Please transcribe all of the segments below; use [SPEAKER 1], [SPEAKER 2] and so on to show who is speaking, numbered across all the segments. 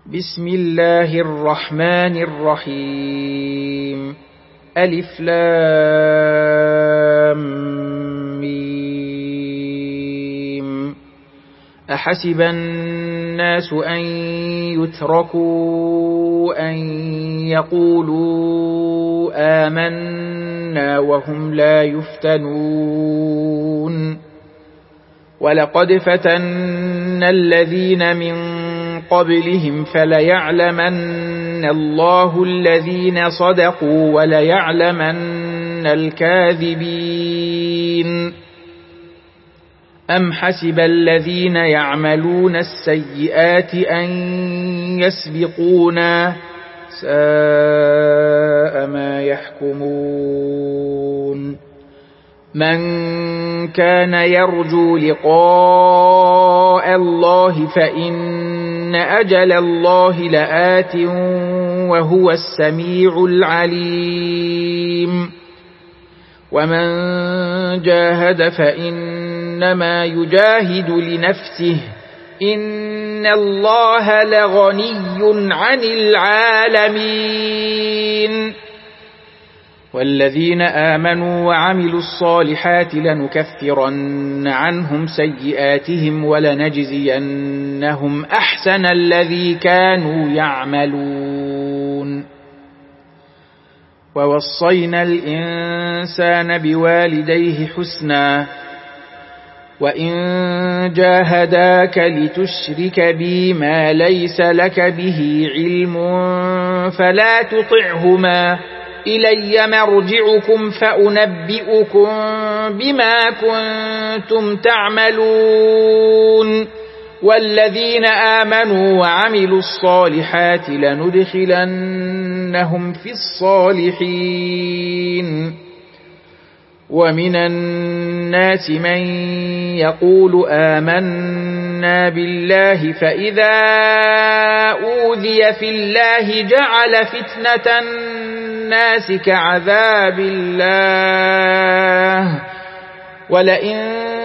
[SPEAKER 1] بسم الله الرحمن الرحيم ألف لام ميم أحسب الناس أن يتركوا أن يقولوا آمنا وهم لا يفتنون ولقد فتنا الذين من قبلهم فليعلمن الله الذين صدقوا وليعلمن الكاذبين أم حسب الذين يعملون السيئات أن يسبقونا ساء ما يحكمون من كان يرجو لقاء الله فإن أجل الله لآت وهو السميع العليم ومن جاهد فإنما يجاهد لنفسه إن الله لغني عن العالمين والذين آمنوا وعملوا الصالحات لنكفرن عنهم سيئاتهم ولنجزينهم أحسن الذي كانوا يعملون ووصينا الإنسان بوالديه حسنا وإن جاهداك لتشرك بي ما ليس لك به علم فلا تطعهما إلي مرجعكم فأنبئكم بما كنتم تعملون والذين آمنوا وعملوا الصالحات لندخلنهم في الصالحين ومن الناس من يقول آمنا بالله فإذا أوذي في الله جعل فتنة الناس كعذاب الله ولئن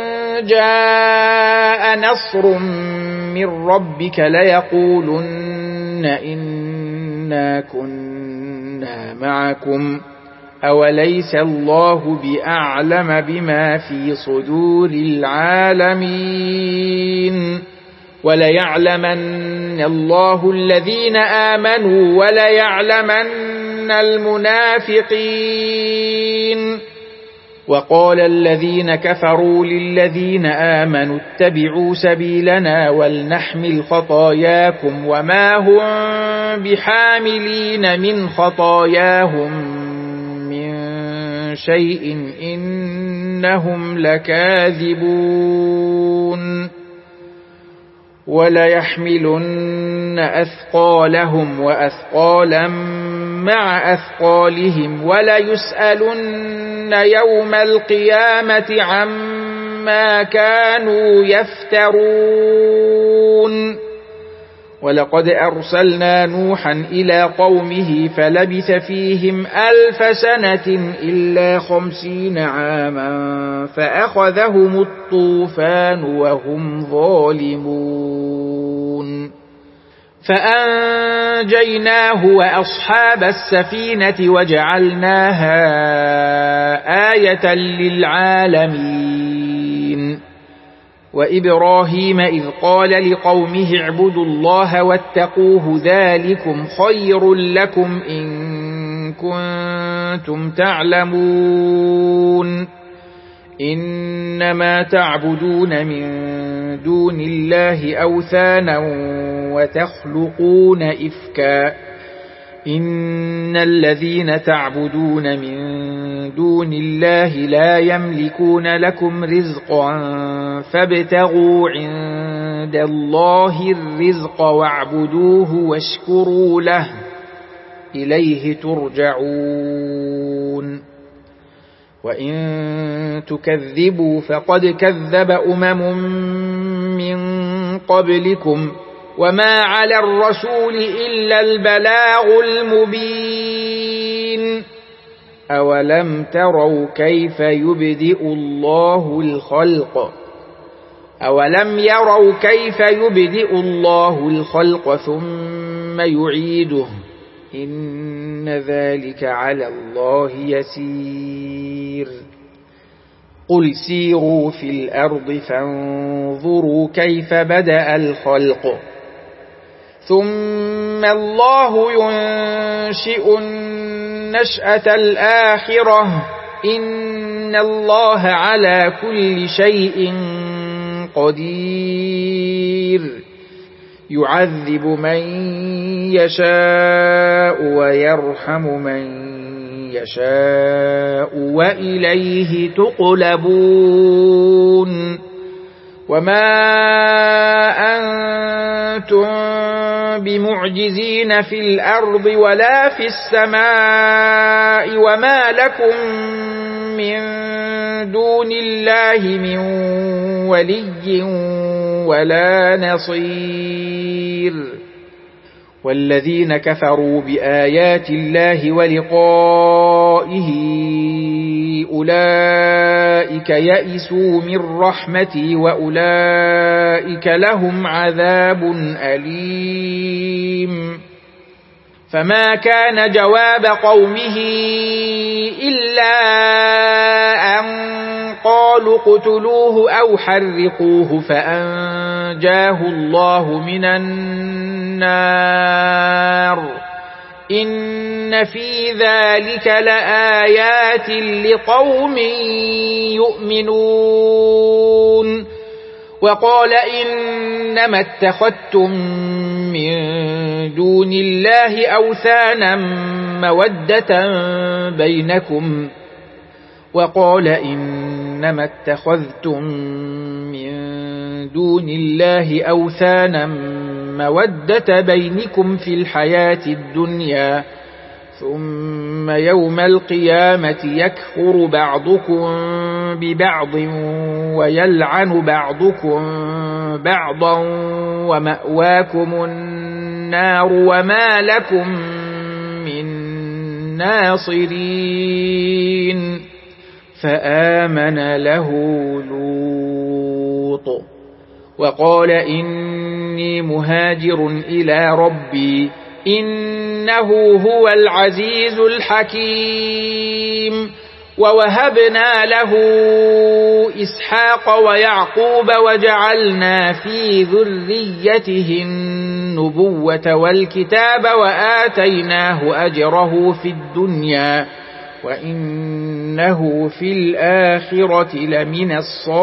[SPEAKER 1] جاء نصر من ربك ليقولن إنا كنا معكم أوليس الله بأعلم بما في صدور العالمين وليعلمن الله الذين آمنوا وليعلمن المنافقين وقال الذين كفروا للذين آمنوا اتبعوا سبيلنا ولنحمل خطاياكم وما هم بحاملين من خطاياهم شيء إنهم لكاذبون وليحملن أثقالهم وأثقالا مع أثقالهم وليسألن يوم القيامة عما كانوا يفترون ولقد أرسلنا نوحا إلى قومه فلبث فيهم 1000 سنة إلا 50 عاما فأخذهم الطوفان وهم ظالمون فأنجيناه وأصحاب السفينة وجعلناها آية للعالمين وإبراهيم إذ قال لقومه اعبدوا الله واتقوه ذلكم خير لكم إن كنتم تعلمون إنما تعبدون من دون الله أوثانا وتخلقون إفكا إن الذين تعبدون من دون الله لا يملكون لكم رزقا فابتغوا عند الله الرزق واعبدوه واشكروا له إليه ترجعون وإن تكذبوا فقد كذب من قبلكم وما على الرسول إلا البلاغ المبين أولم تروا كيف يبدئ الله الخلق أولم يروا كيف يبدئ الله الخلق ثم يعيده إن ذلك على الله يسير قل سيروا في الأرض فانظروا كيف بدأ الخلق ثم الله ينشئ النشأة الآخرة إن الله على كل شيء قدير يعذب من يشاء ويرحم من يشاء وإليه تقلبون وما أنتم بمعجزين في الأرض ولا في السماء وما لكم من دون الله من ولي ولا نصير والذين كفروا بآيات الله ولقائه أولئك يئسوا من رحمتي وأولئك لهم عذاب أليم فما كان جواب قومه إلا أن قالوا اقتلوه أو حرقوه فأنجاه الله من النار إن في ذلك لآيات لقوم يؤمنون وقال إنما اتخذتم من دون الله أوثانا مودة بينكم وقال إنما اتخذتم من دون الله أوثانا مودة بينكم في الحياة الدنيا ثم يوم القيامة يكفر بعضكم ببعض ويلعن بعضكم بعضا ومأواكم النار وما لكم من ناصرين فآمن له لوط وقال إني مهاجر إلى ربي إنه هو العزيز الحكيم ووهبنا له إسحاق ويعقوب وجعلنا في ذريته النبوة والكتاب وآتيناه أجره في الدنيا وإنه في الآخرة لمن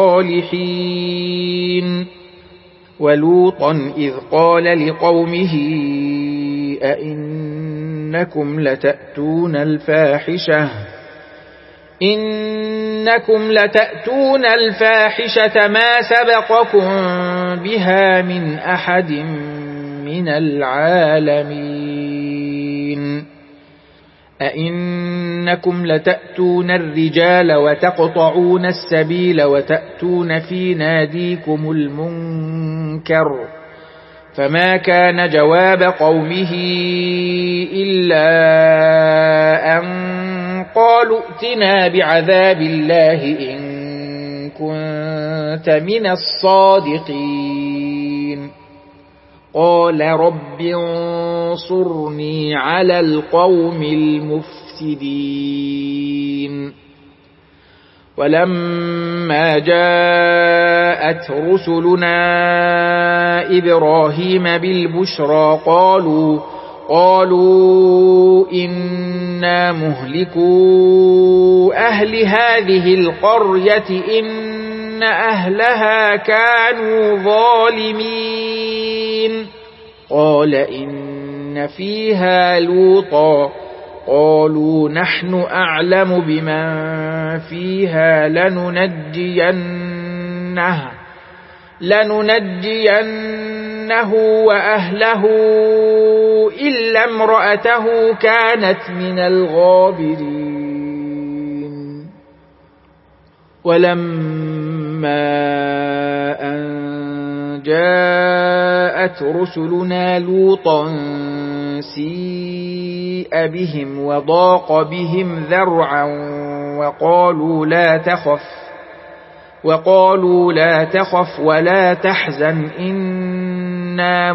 [SPEAKER 1] الصالحين ولوطا إذ قال لقومه أئنكم لتأتون الفاحشة ما سبقكم بها من أحد من العالمين أئنكم لتأتون الرجال وتقطعون السبيل وتأتون في ناديكم المنكر فما كان جواب قومه إلا أن قالوا ائتنا بعذاب الله إن كنت من الصادقين قال رب انصرني على القوم المفسدين ولما جاءت رسلنا إبراهيم بالبشرى قالوا إنا مهلكو أهل هذه القرية إن أهلها كانوا ظالمين قال إن فيها لوطا قالوا نحن أعلم بمن فيها لننجينه وأهله إلا امرأته كانت من الغابرين ولما أن جاءت رسلنا لوطا سيء بهم وضاق بهم ذرعا وقالوا لا تخف ولا تحزن إنا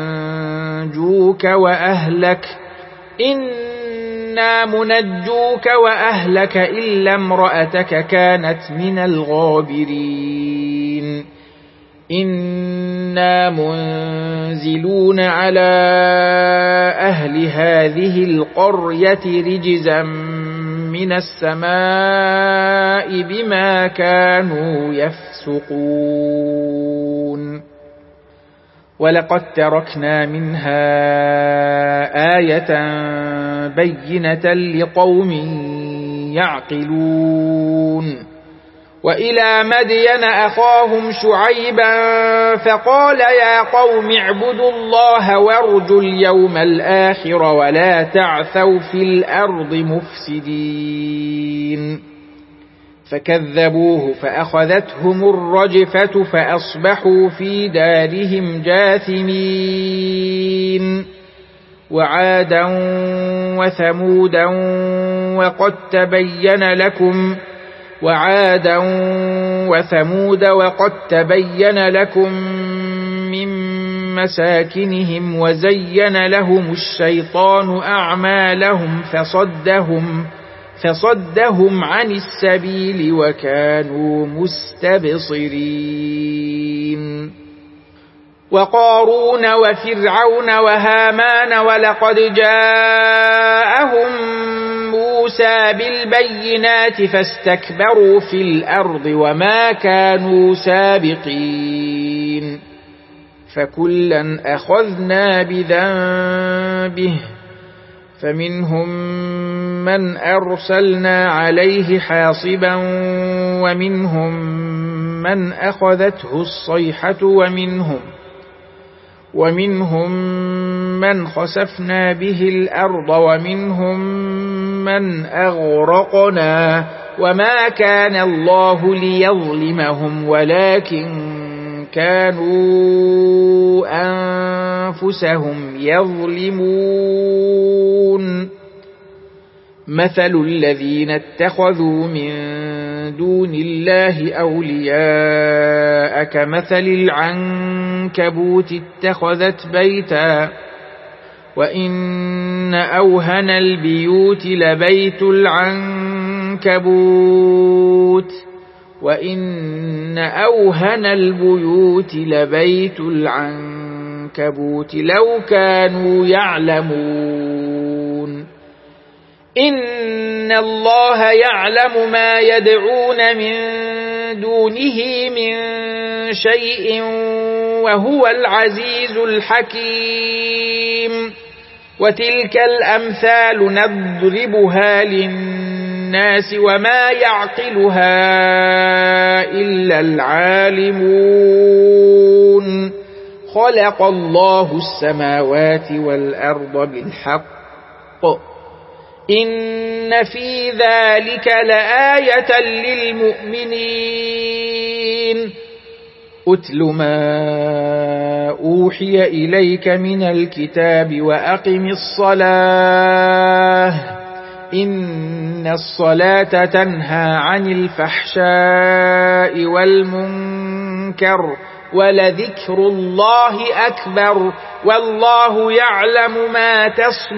[SPEAKER 1] منجوك وأهلك إلا امرأتك كانت من الغابرين إنا منزلون على أهل هذه القرية رجزا من السماء بما كانوا يفسقون ولقد تركنا منها آية بينة لقوم يعقلون وإلى مدين أخاهم شعيبا فقال يا قوم اعبدوا الله وارجوا اليوم الآخر ولا تعثوا في الأرض مفسدين فكذبوه فأخذتهم الرجفة فأصبحوا في دارهم جاثمين وعادا وثمودا وقد تبين لكم من مساكنهم وزين لهم الشيطان أعمالهم فصدهم عن السبيل وكانوا مستبصرين وقارون وفرعون وهامان ولقد جاءهم موسى بالبينات فاستكبروا في الأرض وما كانوا سابقين فكلا أخذنا بذنبه فمنهم من أرسلنا عليه حاصبا ومنهم من أخذته الصيحة ومنهم من خسفنا به الأرض ومنهم من أغرقنا وما كان الله ليظلمهم ولكن كانوا أنفسهم يظلمون مثل الذين اتخذوا من دون الله أولياء كمثل العنكبوت اتخذت بيتا وإن أوهن البيوت لبيت العنكبوت لو كانوا يعلمون إن الله يعلم ما يدعون من دونه من شيء وهو العزيز الحكيم وتلك الأمثال نضربها للناس وما يعقلها إلا العالمون خلق الله السماوات والأرض بالحق إن في ذلك لآية للمؤمنين أتل ما أوحي إليك من الكتاب وأقم الصلاة إن الصلاة تنهى عن الفحشاء والمنكر ولذكر الله أكبر والله يعلم ما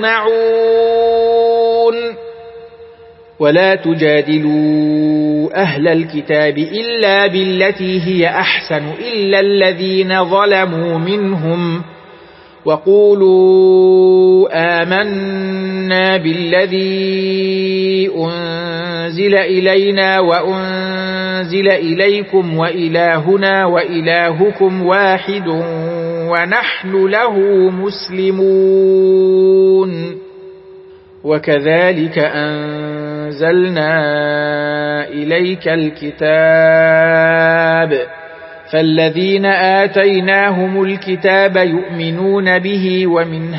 [SPEAKER 1] تصنعون ولا تجادلوا أهل الكتاب إلا بالتي هي أحسن إلا الذين ظلموا منهم وقولوا آمنا بالذي أنزل إلينا وأنزل إليكم وإلهنا وإلهكم واحد ونحن له مسلمون وكذلك أنزلنا إليك الكتاب فالذين آتيناهم الكتاب يؤمنون به ومن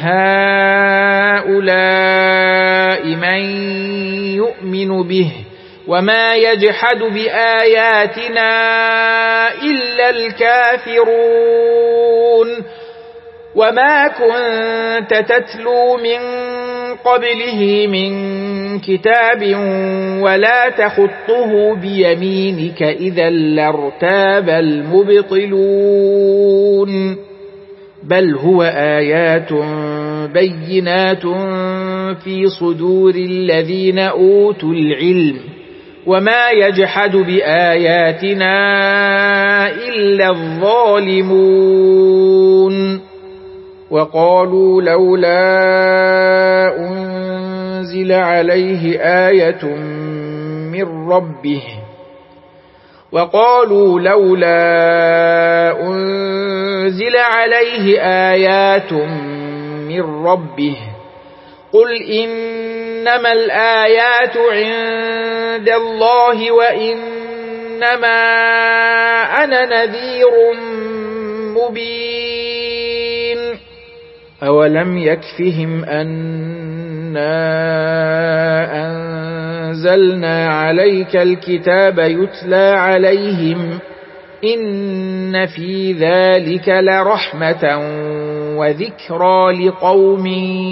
[SPEAKER 1] هؤلاء من يؤمن به وما يجحد بآياتنا إلا الكافرون وما كنت تتلو من قبله من كتاب ولا تخطه بيمينك إذا لارتاب المبطلون بل هو آيات بينات في صدور الذين أوتوا العلم وما يجحد بآياتنا إلا الظالمون وقالوا لولا أنزل عليه آية من ربه قل إنما الآيات عند الله وإنما أنا نذير مبين أولم يكفهم أنا أنزلنا عليك الكتاب يتلى عليهم إن في ذلك لرحمة وذكرى لقوم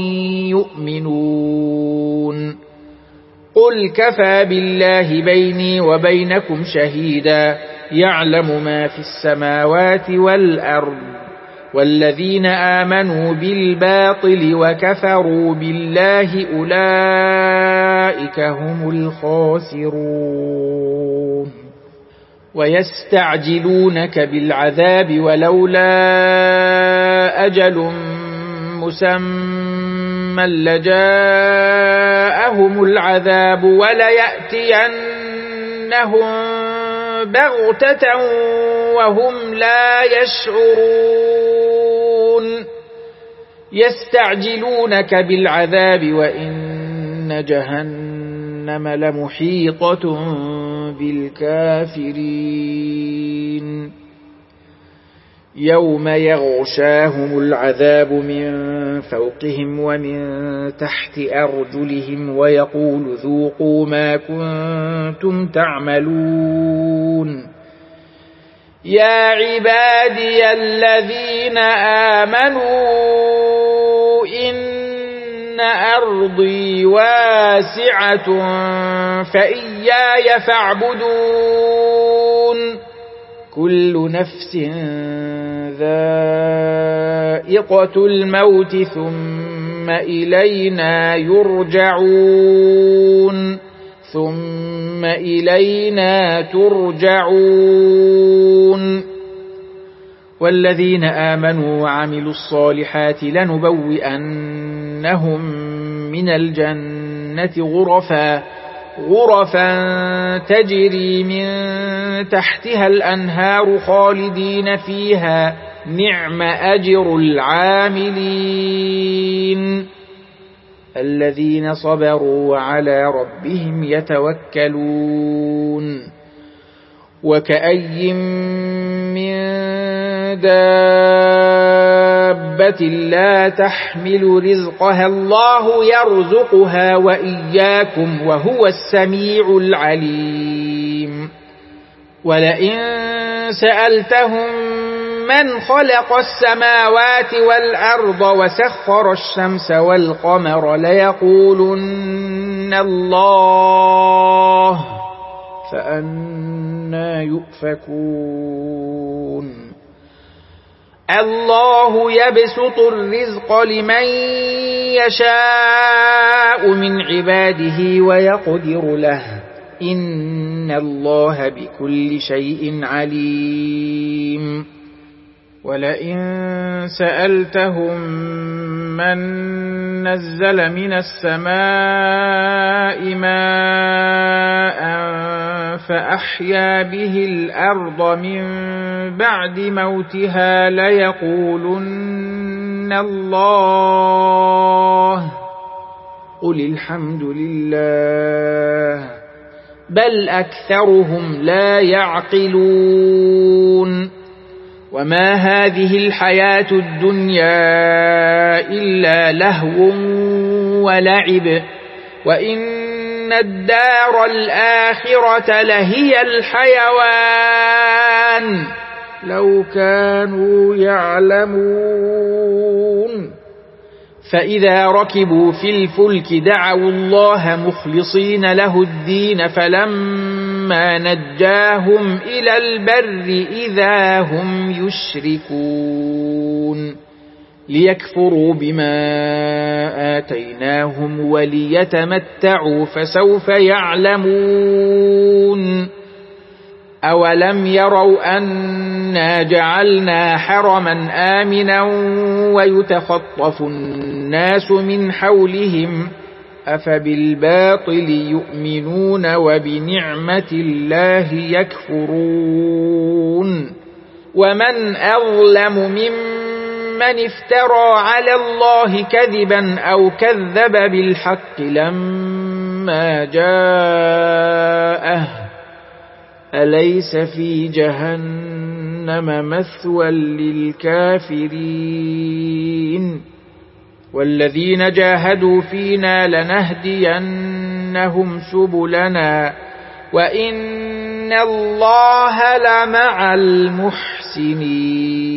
[SPEAKER 1] يؤمنون قل كفى بالله بيني وبينكم شهيدا يعلم ما في السماوات والأرض والذين آمنوا بالباطل وكفروا بالله أولئك هم الخاسرون ويستعجلونك بالعذاب ولولا أجل مسمى لجاءهم العذاب وليأتينهم بغتة وهم لا يشعرون يستعجلونك بالعذاب وإن جهنم لمحيطة بالكافرين يوم يغشاهم العذاب من فوقهم ومن تحت أرجلهم ويقول ذوقوا ما كنتم تعملون يا عبادي الذين آمنوا إن أرضي واسعة فإياي فاعبدون كل نفس ذائقة الموت ثم إلينا ترجعون والذين آمنوا وعملوا الصالحات لنبوئنهم من الجنة غرفا تجري من تحتها الأنهار خالدين فيها نعم أجر العاملين الذين صبروا وعلى ربهم يتوكلون وكأي من دابة لا تحمل رزقها الله يرزقها وإياكم وهو السميع العليم ولئن سألتهم من خلق السماوات والأرض وسخر الشمس والقمر ليقولن الله فأنى يؤفكون الله يبسط الرزق لمن يشاء من عباده ويقدر له إن الله بكل شيء عليم ولئن سألتهم من نزل من السماء ماء فأحيا به الأرض من بعد موتها ليقولن الله قل الحمد لله بل أكثرهم لا يعقلون وما هذه الحياة الدنيا إلا لهو ولعب وإن الدار الآخرة لهي الحيوان لو كانوا يعلمون فإذا ركبوا في الفلك دعوا الله مخلصين له الدين فلما نجاهم إلى البر إذا هم يشركون ليكفروا بما آتيناهم وليتمتعوا فسوف يعلمون أولم يروا أنا جعلنا حرما آمنا ويتخطف الناس من حولهم أفبالباطل يؤمنون وبنعمة الله يكفرون ومن أظلم ممن افترى على الله كذبا أو كذب بالحق لما جاءه أليس في جهنم مثوى للكافرين والذين جاهدوا فينا لنهدينهم سبلنا وإن الله لمع المحسنين